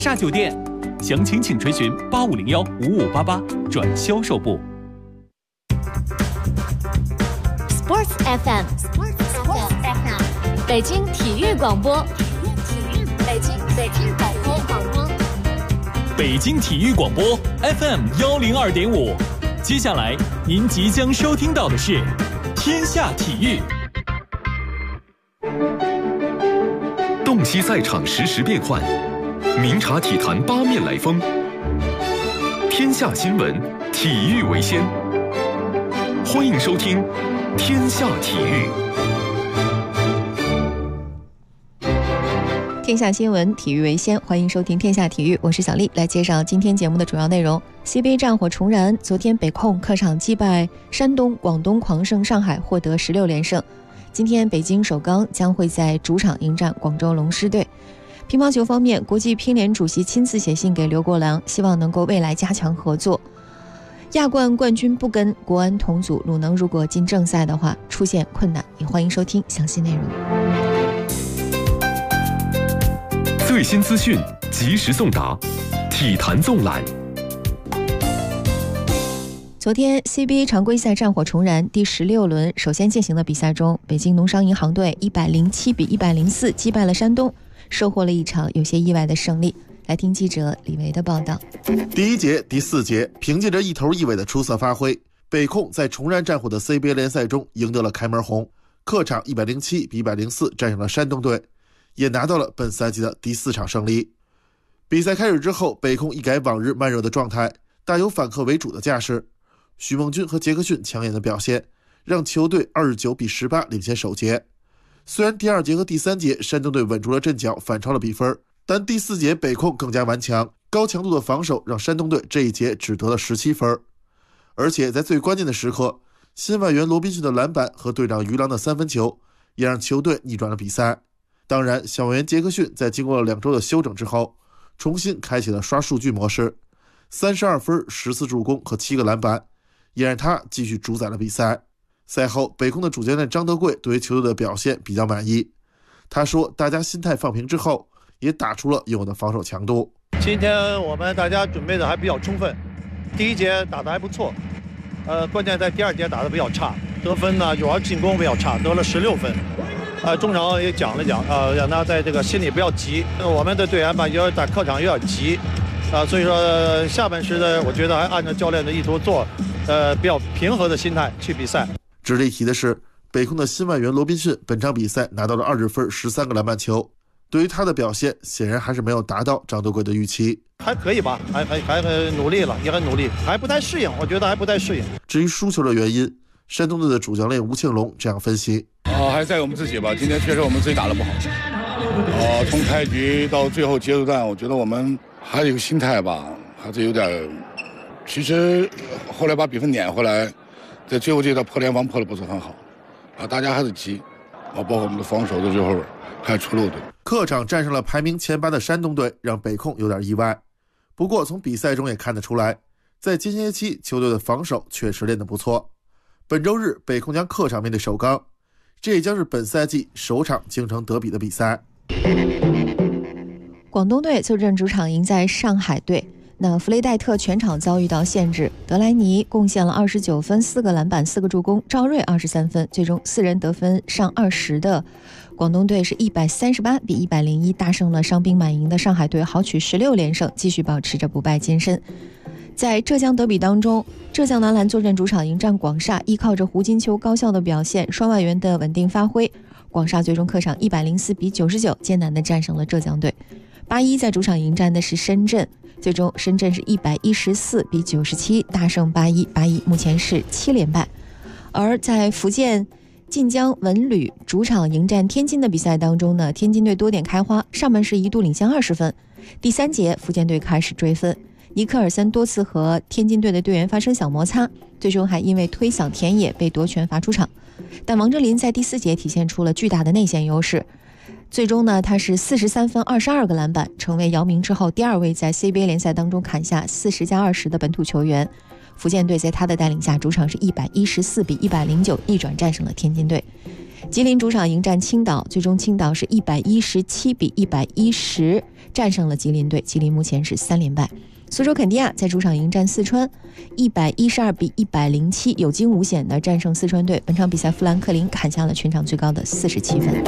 厦酒店，详情请垂询85015588转销售部。 Sports FM， 北京体育广播，北京体育广播 FM 102.5。接下来您即将收听到的是天下体育。 洞悉赛场实时变幻，明察体坛八面来风。天下新闻，体育为先。欢迎收听天下体育。 天下新闻，体育为先，欢迎收听天下体育，我是小丽，来介绍今天节目的主要内容。CBA 战火重燃，昨天北控客场击败山东、广东狂胜上海，获得16连胜。今天北京首钢将会在主场迎战广州龙狮队。乒乓球方面，国际乒联主席亲自写信给刘国梁，希望能够未来加强合作。亚冠冠军不跟国安同组，鲁能如果进正赛的话出现困难，也欢迎收听详细内容。 最新资讯及时送达，体坛纵览。 昨天 CBA 常规赛战火重燃，第16轮首先进行的比赛中，北京农商银行队107比104击败了山东，收获了一场有些意外的胜利。来听记者李维的报道。 第一节、第4节，凭借着一头一尾的出色发挥，北控在重燃战火的 CBA 联赛中赢得了开门红，客场107比104战胜了山东队，也拿到了本赛季的第4场胜利。比赛开始之后，北控一改往日慢热的状态，大有反客为主的架势。许梦军和杰克逊抢眼的表现，让球队29比18领先首节。虽然第2节和第3节山东队稳住了阵脚，反超了比分，但第4节北控更加顽强，高强度的防守让山东队这一节只得了17分。而且在最关键的时刻，新外援罗宾逊的篮板和队长于郎的3分球也让球队逆转了比赛。当然，小外援杰克逊在经过了2周的休整之后，重新开启了刷数据模式，32分、14助攻和7个篮板，也让他继续主宰了比赛。赛后，北控的主教练张德贵对于球队的表现比较满意。他说，大家心态放平之后，也打出了应有的防守强度。 今天我们大家准备的还比较充分，第1节打得还不错，关键在第2节打得比较差，得分呢主要进攻比较差，得了16分。中场也讲了讲，让他在这个心里不要急。我们的队员吧，有点在客场有点急，所以说下半时的我觉得还按照教练的意图做，比较平和的心态去比赛。 值得一提的是，北控的新外援罗宾逊本场比赛拿到了20分、13个篮板球。对于他的表现，显然还是没有达到张德贵的预期。 还可以吧，还很努力了，也很努力，还不太适应，我觉得还不太适应。 至于输球的原因，山东队的主教练吴庆龙这样分析： 还在我们自己吧，今天确实我们自己打得不好。从开局到最后节奏战，我觉得我们还有一个心态吧，还是有点。其实后来把比分撵回来，在最后这道破联防破的不是很好，大家还是急，包括我们的防守的时候还出漏洞。 客场战胜了排名前8的山东队，让北控有点意外。不过从比赛中也看得出来，在间歇期球队的防守确实练得不错。本周日北控将客场面对首钢，这也将是本赛季首场京城德比的比赛。 广东队坐镇主场迎在上海队，那弗雷戴特全场遭遇到限制，德莱尼贡献了29分、4个篮板、4个助攻，赵睿23分，最终4人得分上20的广东队是138比101大胜了伤兵满营的上海队，豪取16连胜，继续保持着不败金身。在浙江德比当中，浙江男篮坐镇主场迎战广厦，依靠着胡金秋高效的表现，双外援的稳定发挥，广厦最终客场104比99艰难地战胜了浙江队。81在主场迎战的是深圳，最终深圳是114比97大胜81，目前是7连败。而在福建晋江文旅主场迎战天津的比赛当中呢，天津队多点开花，上半时一度领先20分，第3节福建队开始追分，尼克尔森多次和天津队的队员发生小摩擦，最终还因为推搡田野被夺权罚出场。但王哲林在第4节体现出了巨大的内线优势，最终呢，他是43分22个篮板，成为姚明之后第2位在 CBA 联赛当中砍下40+20的本土球员。福建队在他的带领下，主场是114比109逆转战胜了天津队。 吉林主场迎战青岛，最终青岛是117比110战胜了吉林队，吉林目前是3连败。苏州肯迪亚在主场迎战四川，112比107有惊无险的战胜四川队。本场比赛富兰克林砍下了全场最高的47分。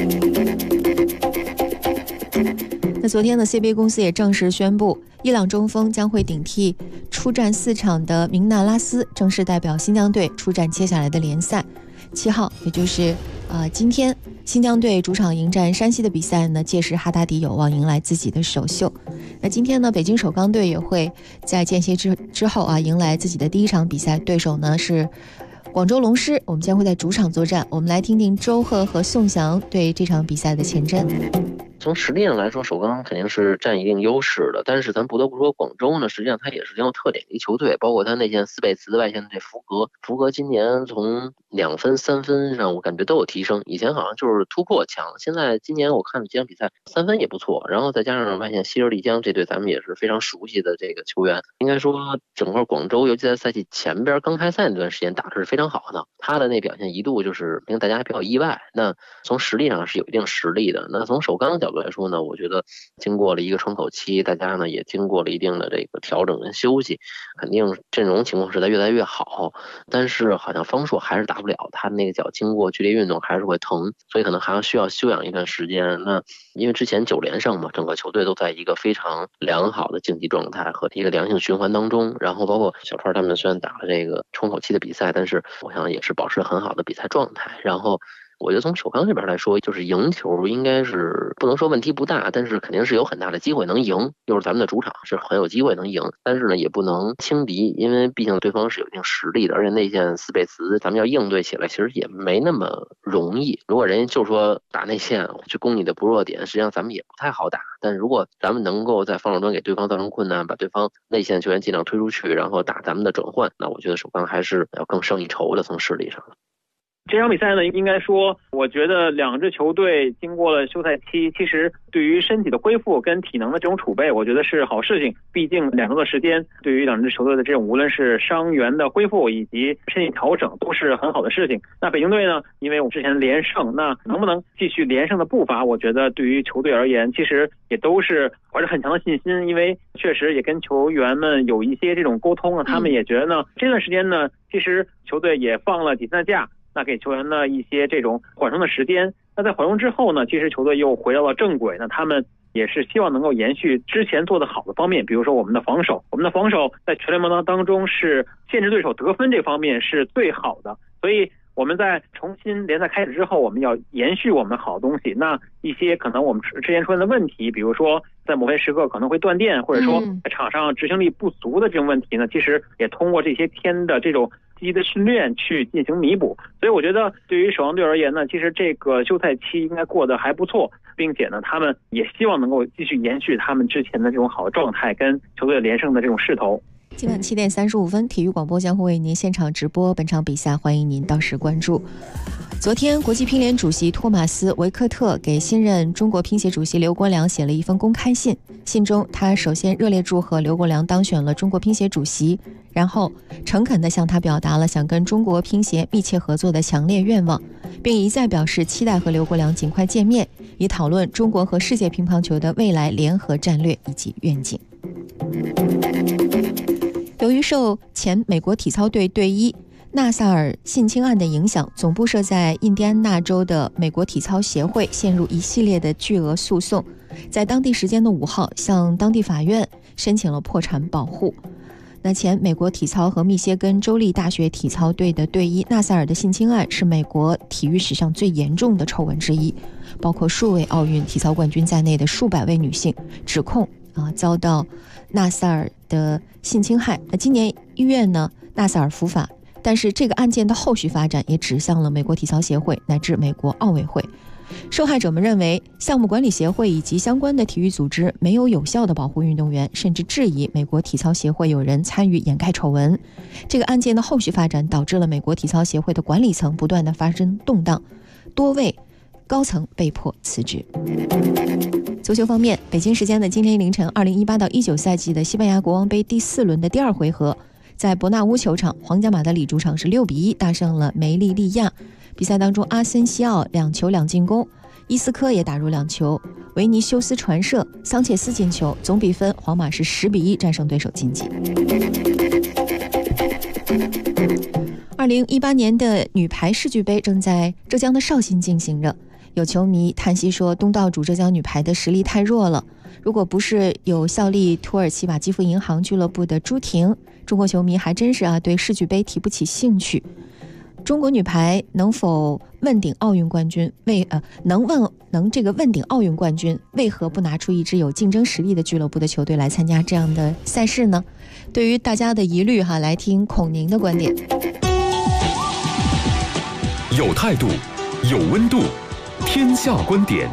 那昨天呢 CBA 公司也正式宣布，伊朗中锋将会顶替出战4场的明纳拉斯，正式代表新疆队出战接下来的联赛。7号，也就是今天，新疆队主场迎战山西的比赛呢，届时哈达迪有望迎来自己的首秀。那今天呢，北京首钢队也会在间歇之后迎来自己的第一场比赛，对手呢是广州龙狮，我们将会在主场作战。我们来听听周贺和宋翔对这场比赛的前瞻。 从实力上来说，首钢肯定是占一定优势的，但是咱不得不说，广州呢，实际上它也是挺有特点的一球队，包括它内线斯贝茨、外线队福格今年从2分、3分上我感觉都有提升，以前好像就是突破强，现在今年我看了几场比赛，3分也不错，然后再加上外线希尔丽江这队咱们也是非常熟悉的这个球员，应该说整个广州，尤其在赛季前边刚开赛那段时间打的是非常好的，他的那表现一度就是令大家比较意外。那从实力上是有一定实力的，那从首钢角度来说呢，我觉得经过了一个窗口期，大家呢也经过了一定的这个调整跟休息，肯定阵容情况是在越来越好，但是好像方硕还是打不了，他那个脚经过剧烈运动还是会疼，所以可能还要需要休养一段时间。那因为之前9连胜嘛，整个球队都在一个非常良好的竞技状态和一个良性循环当中，然后包括小川他们虽然打了这个窗口期的比赛，但是我想也是保持很好的比赛状态。然后我觉得从首钢这边来说，就是赢球应该是不能说问题不大，但是肯定是有很大的机会能赢，又是咱们的主场，是很有机会能赢，但是呢也不能轻敌，因为毕竟对方是有一定实力的，而且内线斯贝茨咱们要应对起来其实也没那么容易，如果人家就说打内线去攻你的不弱点，实际上咱们也不太好打，但如果咱们能够在防守端给对方造成困难，把对方内线球员尽量推出去，然后打咱们的转换，那我觉得首钢还是要更胜一筹的，从实力上。 这场比赛呢，应该说我觉得两支球队经过了休赛期，其实对于身体的恢复跟体能的这种储备，我觉得是好事情。毕竟2周的时间对于两支球队的这种无论是伤员的恢复以及身体调整都是很好的事情。那北京队呢，因为我们之前连胜，那能不能继续连胜的步伐，我觉得对于球队而言其实也都是怀着很强的信心，因为确实也跟球员们有一些这种沟通，他们也觉得呢这段时间呢其实球队也放了几天的假，那给球员呢一些这种缓冲的时间。那在缓冲之后呢，其实球队又回到了正轨，那他们也是希望能够延续之前做得好的方面，比如说我们的防守在全联盟当中是限制对手得分这方面是最好的，所以我们在重新联赛开始之后，我们要延续我们的好东西。那一些可能我们之前出现的问题，比如说在某些时刻可能会断电，或者说在场上执行力不足的这种问题呢，其实也通过这些天的这种积极的训练去进行弥补。所以我觉得对于首钢队而言呢，其实这个休赛期应该过得还不错，并且呢他们也希望能够继续延续他们之前的这种好的状态跟球队连胜的这种势头。 今晚7点35分，体育广播将会为您现场直播本场比赛，欢迎您到时关注。昨天，国际乒联主席托马斯·维克特给新任中国乒协主席刘国梁写了一封公开信。信中，他首先热烈祝贺刘国梁当选了中国乒协主席，然后诚恳地向他表达了想跟中国乒协密切合作的强烈愿望，并一再表示期待和刘国梁尽快见面，以讨论中国和世界乒乓球的未来联合战略以及愿景。由于受前美国体操队队医纳萨尔性侵案的影响，总部设在印第安纳州的美国体操协会陷入一系列的巨额诉讼，在当地时间的5号向当地法院申请了破产保护。那前美国体操和密歇根州立大学体操队的队医纳萨尔的性侵案是美国体育史上最严重的丑闻之一，包括数位奥运体操冠军在内的数百位女性指控遭到纳萨尔的性侵害。那今年1月呢，纳萨尔伏法，但是这个案件的后续发展也指向了美国体操协会乃至美国奥委会。受害者们认为项目管理协会以及相关的体育组织没有有效地保护运动员，甚至质疑美国体操协会有人参与掩盖丑闻。这个案件的后续发展导致了美国体操协会的管理层不断地发生动荡，多位高层被迫辞职。足球方面，北京时间的今天凌晨，2018到19赛季的西班牙国王杯第4轮的第2回合，在伯纳乌球场，皇家马德里主场是6比1大胜了梅利利亚， 比赛当中，阿森西奥2球2进攻，伊斯科也打入2球，维尼修斯传射，桑切斯进球，总比分皇马是10-1战胜对手晋级。2018年的女排世俱杯正在浙江的绍兴进行着，有球迷叹息说，东道主浙江女排的实力太弱了，如果不是有效力土耳其瓦基弗银行俱乐部的朱婷，中国球迷还真是对世俱杯提不起兴趣。中国女排能否问鼎奥运冠军？能这个问鼎奥运冠军，为何不拿出一支有竞争实力的俱乐部的球队来参加这样的赛事呢？对于大家的疑虑来听孔宁的观点。 有态度，有温度，天下观点。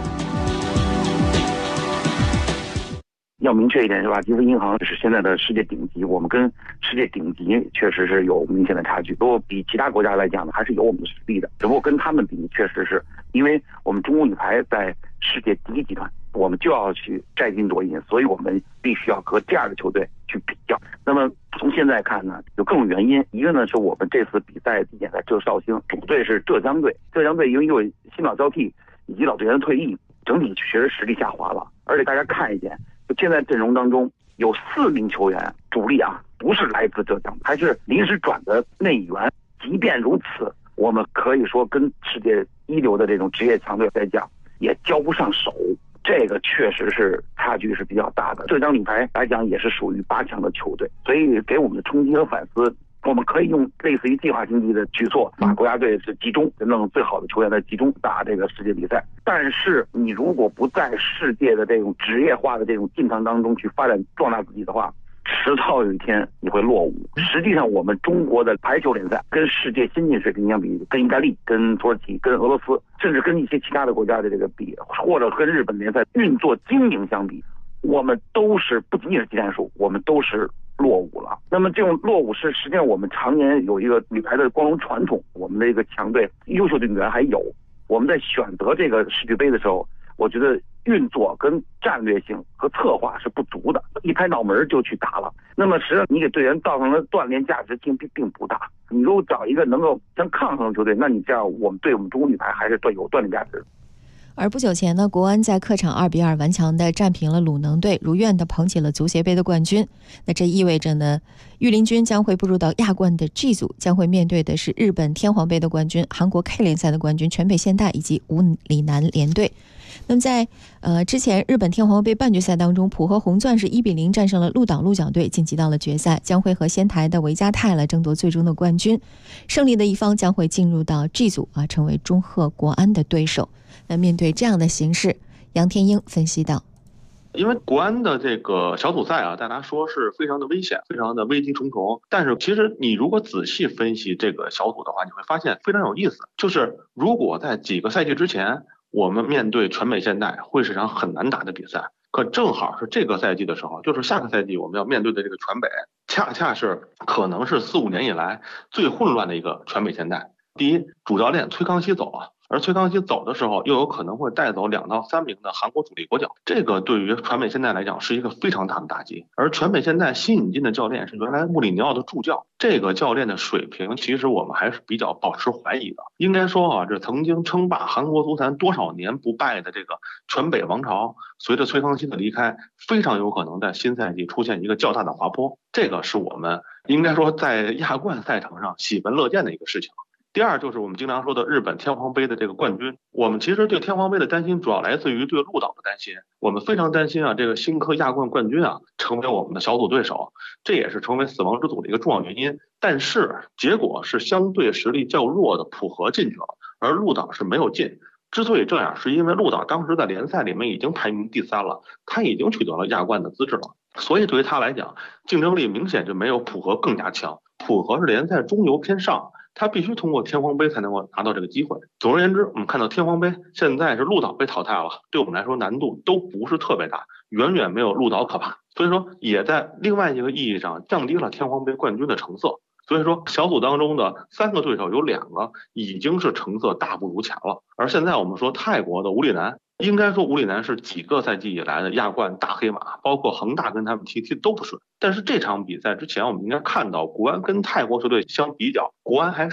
要明确一点是吧？基弗银行是现在的世界顶级，我们跟世界顶级确实是有明显的差距。不过比其他国家来讲呢，还是有我们的实力的。只不过跟他们比，确实是因为我们中国女排在世界第一集团，我们就要去摘金夺银，所以我们必须要和第二个球队去比较。那么从现在看呢，有各种原因。一个呢是我们这次比赛地点在绍兴，主队是浙江队。浙江队因为有新老交替以及老队员的退役，整体确实实力下滑了。而且大家看一眼。现在阵容当中有4名球员主力不是来自浙江，还是临时转的内援。即便如此，我们可以说跟世界一流的这种职业强队来讲也交不上手，这个确实是差距是比较大的。浙江女排来讲也是属于8强的球队，所以给我们的冲击和反思，我们可以用类似于计划经济的举措，把国家队是集中，真正最好的球员来集中打这个世界比赛。但是你如果不在世界的这种职业化的这种进程当中去发展壮大自己的话，迟早有一天你会落伍。实际上我们中国的排球联赛跟世界先进水平相比，跟意大利、跟土耳其、跟俄罗斯，甚至跟一些其他的国家的这个比，或者跟日本联赛运作经营相比，我们都是不仅仅是技战术，我们都是落伍了。那么这种落伍是实际上我们常年有一个女排的光荣传统，我们的一个强队优秀的运动员还有。我们在选择这个世俱杯的时候，我觉得运作跟战略性和策划是不足的，一拍脑门就去打了。那么实际上你给队员造成了锻炼价值并不大。你如果找一个能够相抗衡的球队，那你这样我们对我们中国女排还是有锻炼价值。 而不久前呢，国安在客场2-2顽强地战平了鲁能队，如愿地捧起了足协杯的冠军。那这意味着呢，御林军将会步入到亚冠的 G 组，将会面对的是日本天皇杯的冠军、韩国 K 联赛的冠军全北现代以及五里南联队。那么在之前日本天皇杯半决赛当中，浦和红钻是1-0战胜了鹿岛鹿角队，晋级到了决赛，将会和仙台的维加泰来争夺最终的冠军。胜利的一方将会进入到 G 组成为中赫国安的对手。那面对这样的形势，杨天英分析道， 因为国安的这个小组赛大家说是非常的危险，非常的危机重重，但是其实你如果仔细分析这个小组的话，你会发现非常有意思，就是如果在几个赛季之前我们面对全北现代会是场很难打的比赛，可正好是这个赛季的时候，就是下个赛季我们要面对的这个全北，恰恰是可能是4-5年以来最混乱的一个全北现代。第一，主教练崔康熙走了，而崔康熙走的时候又有可能会带走2到3名的韩国主力国脚，这个对于全北现代来讲是一个非常大的打击。而全北现代新引进的教练是原来穆里尼奥的助教，这个教练的水平其实我们还是比较保持怀疑的。应该说这曾经称霸韩国足坛多少年不败的这个全北王朝，随着崔康熙的离开，非常有可能在新赛季出现一个较大的滑坡，这个是我们应该说在亚冠赛场上喜闻乐见的一个事情。第二就是我们经常说的日本天皇杯的这个冠军，我们其实对天皇杯的担心主要来自于对鹿岛的担心，我们非常担心这个新科亚冠冠军成为我们的小组对手，这也是成为死亡之组的一个重要原因。但是结果是相对实力较弱的浦和进去了，而鹿岛是没有进。之所以这样，是因为鹿岛当时在联赛里面已经排名第3了，他已经取得了亚冠的资质了，所以对于他来讲竞争力明显就没有浦和更加强。浦和是联赛中游偏上，他必须通过天皇杯才能够拿到这个机会。总而言之，我们看到天皇杯现在是鹿岛被淘汰了，对我们来说难度都不是特别大，远远没有鹿岛可怕，所以说也在另外一个意义上降低了天皇杯冠军的成色。所以说小组当中的3个对手有2个已经是成色大不如前了。而现在我们说泰国的武里南，应该说武里南是几个赛季以来的亚冠大黑马，包括恒大跟他们踢都不顺。但是这场比赛之前我们应该看到，国安跟泰国球队相比较，国安还是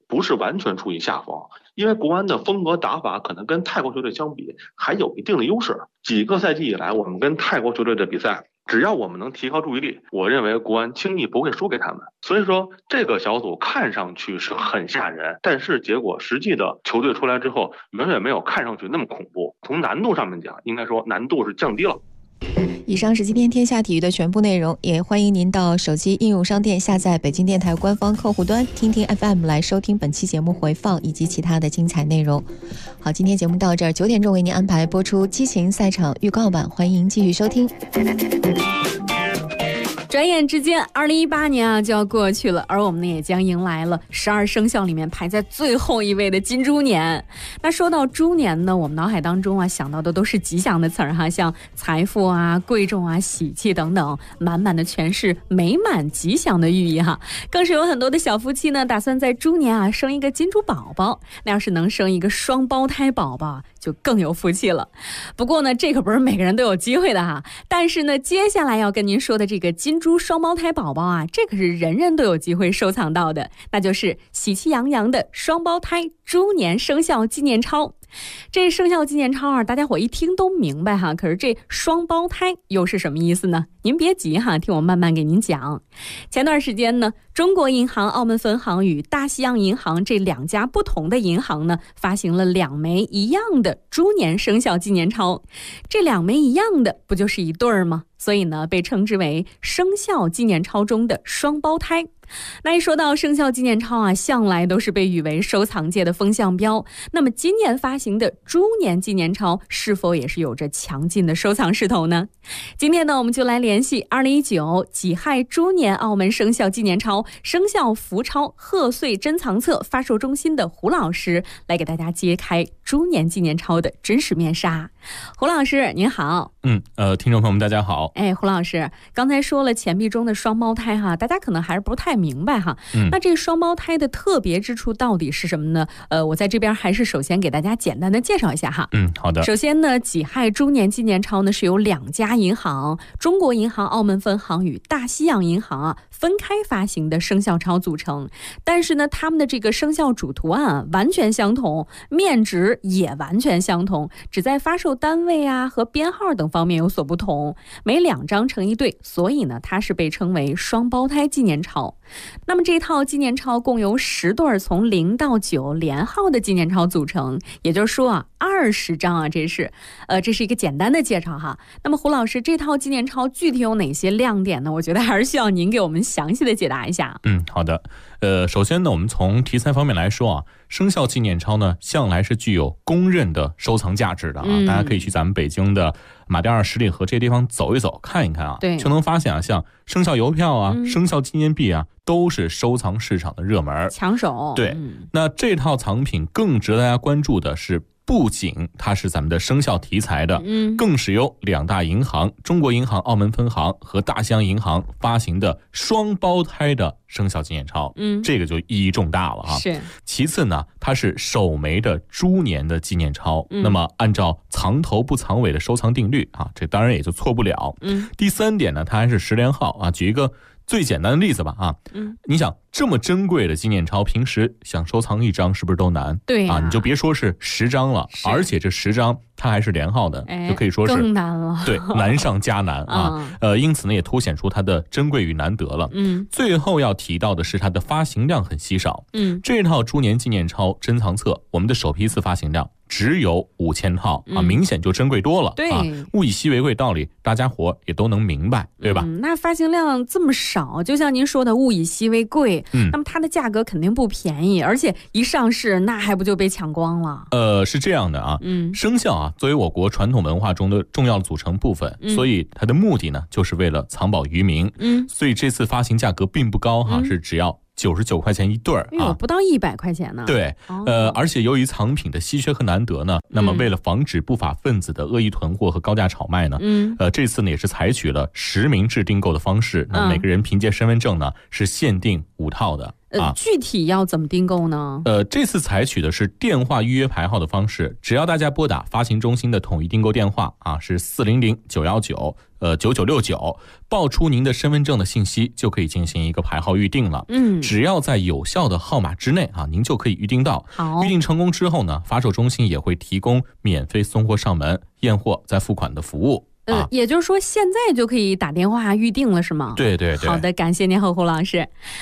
不是完全处于下风，因为国安的风格打法可能跟泰国球队相比还有一定的优势。几个赛季以来，我们跟泰国球队的比赛，只要我们能提高注意力，我认为国安轻易不会输给他们。所以说这个小组看上去是很吓人，但是结果实际的球队出来之后，远远没有看上去那么恐怖。从难度上面讲，应该说难度是降低了。 以上是今天天下体育的全部内容，也欢迎您到手机应用商店下载北京电台官方客户端听听 FM 来收听本期节目回放以及其他的精彩内容。好，今天节目到这儿，9点钟为您安排播出激情赛场预告版，欢迎继续收听。 转眼之间2018年就要过去了，而我们呢也将迎来了12生肖里面排在最后一位的金猪年。那说到猪年呢，我们脑海当中想到的都是吉祥的词儿像财富贵重喜气等等，满满的全是美满吉祥的寓意更是有很多的小夫妻呢打算在猪年生一个金猪宝宝，那要是能生一个双胞胎宝宝就更有福气了。不过呢，这可不是每个人都有机会的但是呢，接下来要跟您说的这个金猪双胞胎宝宝这可是人人都有机会收藏到的，那就是喜气洋洋的双胞胎猪年生肖纪念钞。这生肖纪念钞大家伙一听都明白可是这双胞胎又是什么意思呢？您别急听我慢慢给您讲。前段时间呢，中国银行澳门分行与大西洋银行这2家不同的银行呢，发行了2枚一样的猪年生肖纪念钞。这2枚一样的不就是一对儿吗？所以呢，被称之为生肖纪念钞中的双胞胎。那一说到生肖纪念钞向来都是被誉为收藏界的风向标。那么今年发行的猪年纪念钞是否也是有着强劲的收藏势头呢？今天呢，我们就来联系2019己亥猪年澳门生肖纪念钞生肖福钞贺岁珍藏册发售中心的胡老师，来给大家揭开猪年纪念钞的真实面纱。胡老师您好。 听众朋友们大家好。 胡老师刚才说了钱币中的双胞胎大家可能还是不太明白那这双胞胎的特别之处到底是什么呢？我在这边还是首先给大家简单的介绍一下好的。 首先呢，己亥猪年纪念钞呢是由2家银行，中国银行澳门分行与大西洋银行分开发行的生肖钞组成，但是呢，他们的这个生肖主图案完全相同，面值也完全相同，只在发售单位和编号等方面有所不同，每2张成一对，所以呢，它是被称为双胞胎纪念钞。那么这套纪念钞共由10对从0到9连号的纪念钞组成，也就是说20张这是一个简单的介绍那么胡老师，这套纪念钞具体有哪些亮点呢？我觉得还是需要您给我们详细的解答一下。 好的。首先呢，我们从题材方面来说生肖纪念钞呢向来是具有公认的收藏价值的大家可以去咱们北京的马甸二十里河这些地方走一走看一看对， 就能发现像生肖邮票生肖纪念币都是收藏市场的热门抢手。 对，那这套藏品更值得大家关注的是，不仅它是咱们的生肖题材的，更是由2大银行，中国银行澳门分行和大西洋银行发行的双胞胎的生肖纪念钞，这个就意义重大了是。 其次呢，它是首枚的猪年的纪念钞，那么按照藏头不藏尾的收藏定律这当然也就错不了。第3点呢，它还是10连号举一个最简单的例子吧你想这么珍贵的纪念钞，平时想收藏1张是不是都难？ 对你就别说是10张了，而且这10张它还是连号的，就可以说是更难了。 对，难上加难因此呢也凸显出它的珍贵与难得了。最后要提到的是它的发行量很稀少。这套猪年纪念钞珍藏册，我们的首批次发行量只有5000套明显就珍贵多了。 对， 物以稀为贵道理大家伙也都能明白，对吧？ 那发行量这么少，就像您说的物以稀为贵，那么它的价格肯定不便宜，而且一上市那还不就被抢光了？ 是这样的生肖作为我国传统文化中的重要的组成部分，所以它的目的呢就是为了藏宝于民。所以这次发行价格并不高是只要99块钱一对不到100块钱呢。 对，而且由于藏品的稀缺和难得呢，那么为了防止不法分子的恶意囤货和高价炒卖呢，这次呢也是采取了实名制订购的方式，那每个人凭借身份证呢是限定5套的。 具体要怎么订购呢？ 这次采取的是电话预约排号的方式，只要大家拨打发行中心的统一订购电话啊，是400-919-9969，报出您的身份证的信息，就可以进行一个排号预定了。只要在有效的号码之内啊，您就可以预定到。预定成功之后呢，发售中心也会提供免费送货上门、验货再付款的服务。 也就是说现在就可以打电话预定了是吗？ 对对对。 好的，感谢您侯老师。